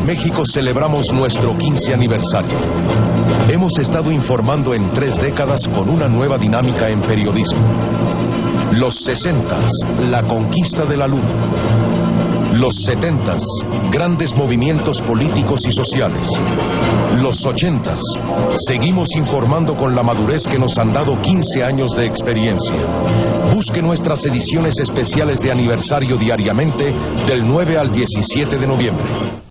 México celebramos nuestro 15 aniversario. Hemos estado informando en 3 décadas con una nueva dinámica en periodismo. Los 60s, la conquista de la luna. Los 70s, grandes movimientos políticos y sociales. Los 80s, seguimos informando con la madurez que nos han dado 15 años de experiencia. Busque nuestras ediciones especiales de aniversario diariamente del 9 al 17 de noviembre.